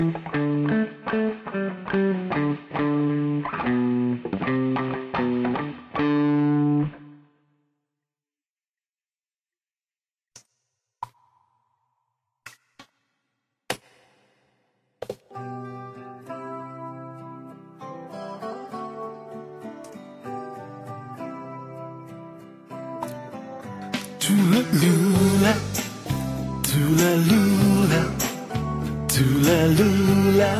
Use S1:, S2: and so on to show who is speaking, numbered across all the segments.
S1: Tula-lula, tula-lula, tula-lula.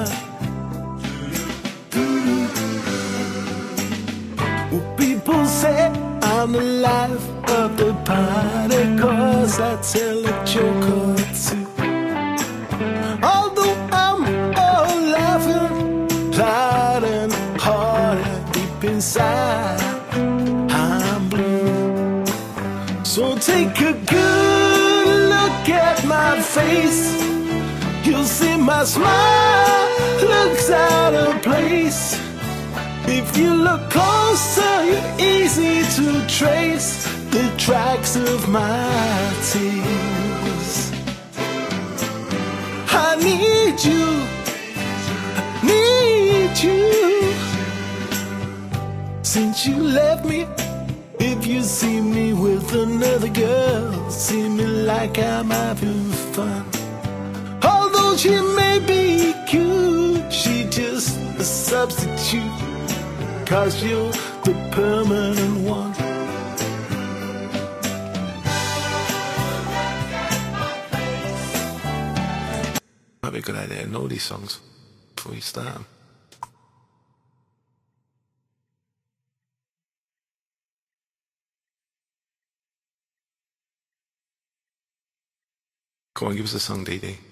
S1: Well, people say I'm the life of the party 'cause I tell a joke or two. Although I'm all laughing, loud and hard deep inside, I'm blue. So take a good look at my face. You'll see my smile looks out of place. If you look closer, you're easy to trace the tracks of my tears. I need you, I need you. Since you left me, if you see me with another girl, see me like I'm having fun. Although she may be cute, she just a substitute, 'cause you're the permanent one. Might be a good idea to know these songs before you start them. Go on, give us a song, Dee Dee.